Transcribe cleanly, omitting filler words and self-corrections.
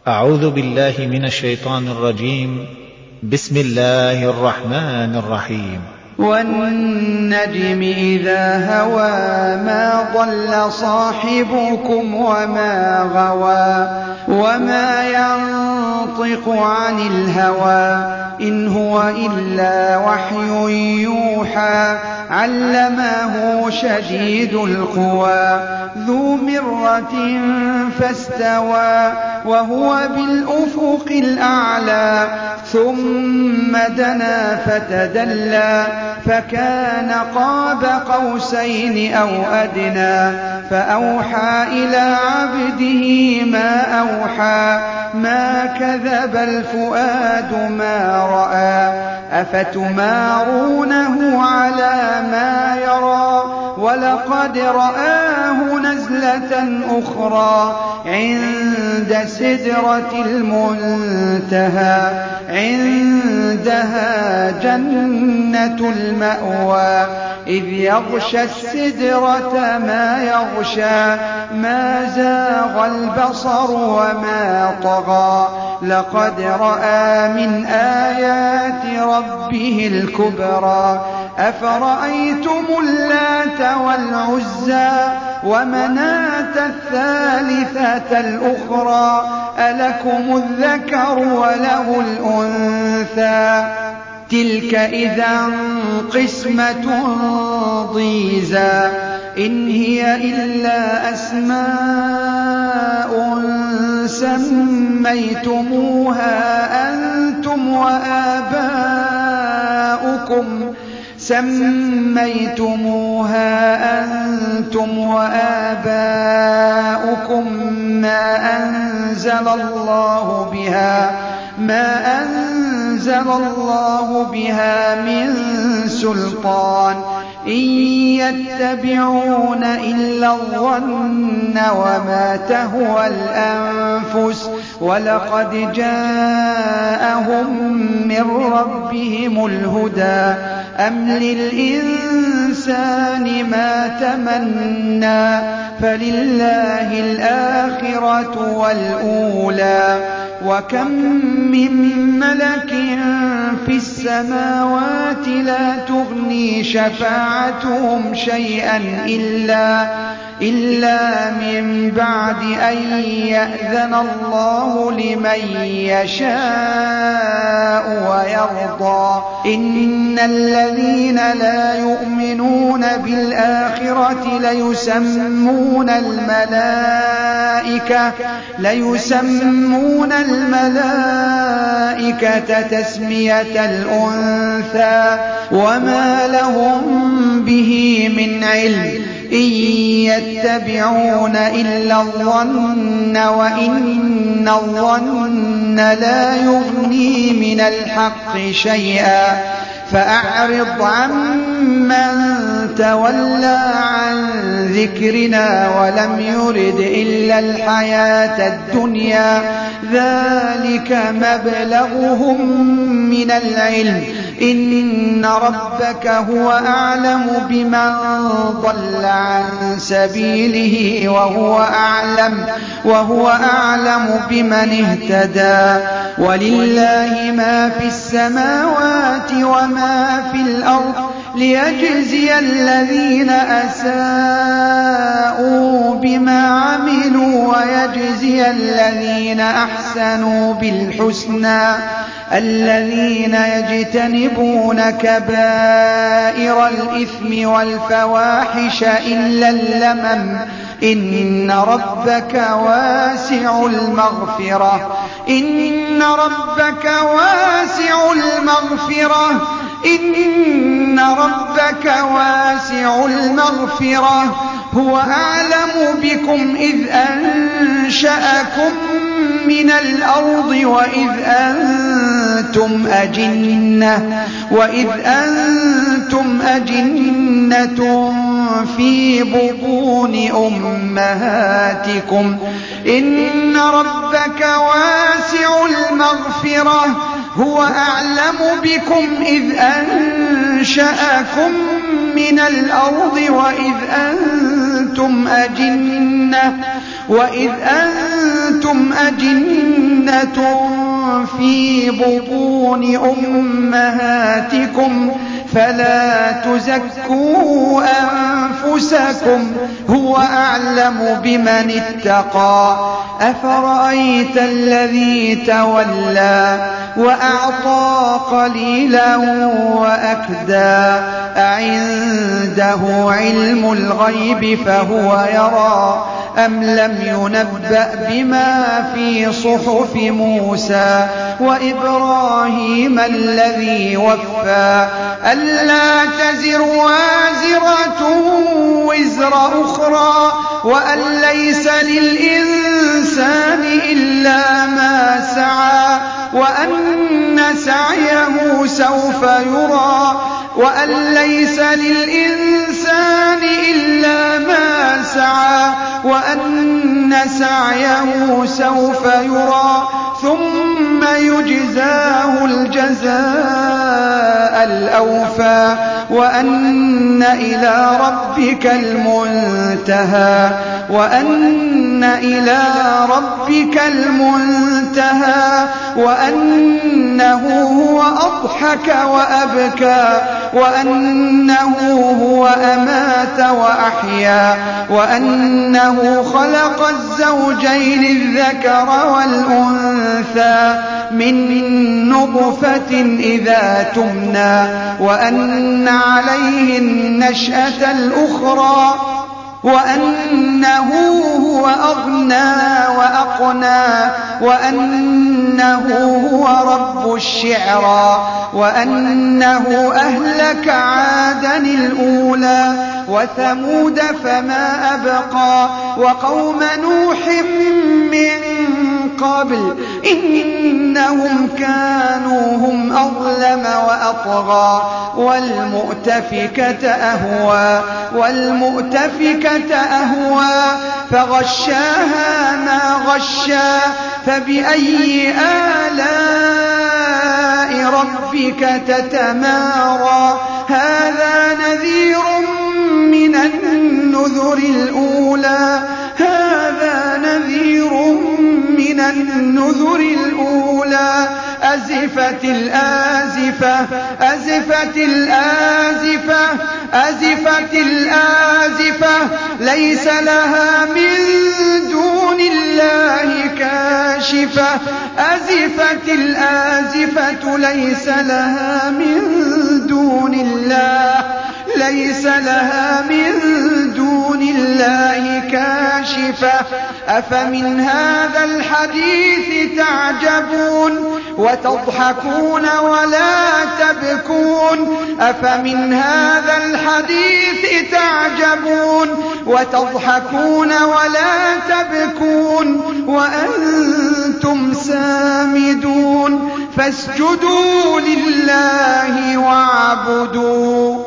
أعوذ بالله من الشيطان الرجيم. بسم الله الرحمن الرحيم. والنجم إذا هوى ما ضل صاحبكم وما غوى وما ينطق عن الهوى إن هو إلا وحي يوحى علمه شديد القوى ذو مرة فاستوى وهو بالأفق الأعلى ثم دنا فتدلى فكان قاب قوسين أو أدنى فأوحى إلى عبده ما أوحى ما كذب الفؤاد ما رأى أفتمارونه على ما يرى ولقد رآه نزلة أخرى عند سدرة المنتهى عندها جنة المأوى إذ يغشى السدرة ما يغشى ما زاغ البصر وما طغى لقد رأى من آيات ربه الكبرى أفرأيتم اللات والعزى ومناة الثالثة الأخرى ألكم الذكر وله الأنثى تلك إذا قسمة ضيزى إن هي إلا أسماء سميتموها أنتم وآباؤكم ما أنزل الله بها من سلطان إن يتبعون إلا الظن وما تهوى الأنفس ولقد جاءهم من ربهم الهدى أم للإنسان ما تمنى فلله الآخرة والأولى وكم من ملك في السماوات لا تغني شفاعتهم شيئا إلا من بعد أن يأذن الله لمن يشاء ويرضى إن الذين لا يؤمنون بالآخرة ليسمون الملائكة تسمية الأنثى وما لهم به من علم إن يتبعون إلا الظن وإن الظن لا يغني من الحق شيئا فأعرض عمن تولى عن ذكرنا ولم يرد إلا الحياة الدنيا ذلك مبلغهم من العلم إن ربك هو أعلم بمن ضل عن سبيله وهو أعلم بمن اهتدى ولله ما في السماوات وما في الأرض ليجزي الذين أساءوا بما عملوا ويجزي الذين أحسنوا بالحسنى الذين يجتنبون كبائر الإثم والفواحش إلا اللمم إن ربك واسع المغفرة إن ربك واسع المغفرة هو أعلم بكم إذ أنشأكم من الأرض وإذ أنتم أجنة في بطون أمهاتكم إن ربك واسع المغفرة هو أعلم بكم إذ أنشأكم من الأرض وإذ أنتم أجنة أجنة في بطون أمهاتكم فلا تزكوا أنفسكم هو أعلم بمن اتقى أفرأيت الذي تولى وأعطى قليلا وأكدى أعنده علم الغيب فهو يرى أم لم ينبأ بما في صحف موسى وإبراهيم الذي وفى ألا تزر وازرة وزر أخرى وأن ليس للإنسان إلا ما سعى وأن سعيه سوف يرى وأن ليس للإنسان إلا ما سعى وأن سعيه سوف يرى ثم يجزاه الجزاء الأوفى وأن إلى ربك المنتهى وأن إلى ربك المنتهى وأنه هو أضحك وأبكى وأنه هو أمات وأحيا وأنه خلق الزوجين الذكر والأنثى من نطفة إذا تمنى وأن عليه النشأة الأخرى وأنه هو أغنى وأقنى وأنه هو رب الشعرى وأنه أهلك عادا الأولى وثمود فما أبقى وقوم نوح من قبل إنهم كانوا هم أظلم وأطغى والمؤتفكة أهوى فغشاها ما غشا فبأي آلاء ربك تتمارى هذا نذير من النذر الأولى أزفت الآزفة ليس لها من دون الله كاشفة أزفت الآزفة ليس لها من دون الله كاشفة أفمن هذا الحديث تعجبون وتضحكون ولا تبكون أفمن هذا الحديث تعجبون وتضحكون ولا تبكون وأنتم سامدون فاسجدوا لله واعبدوا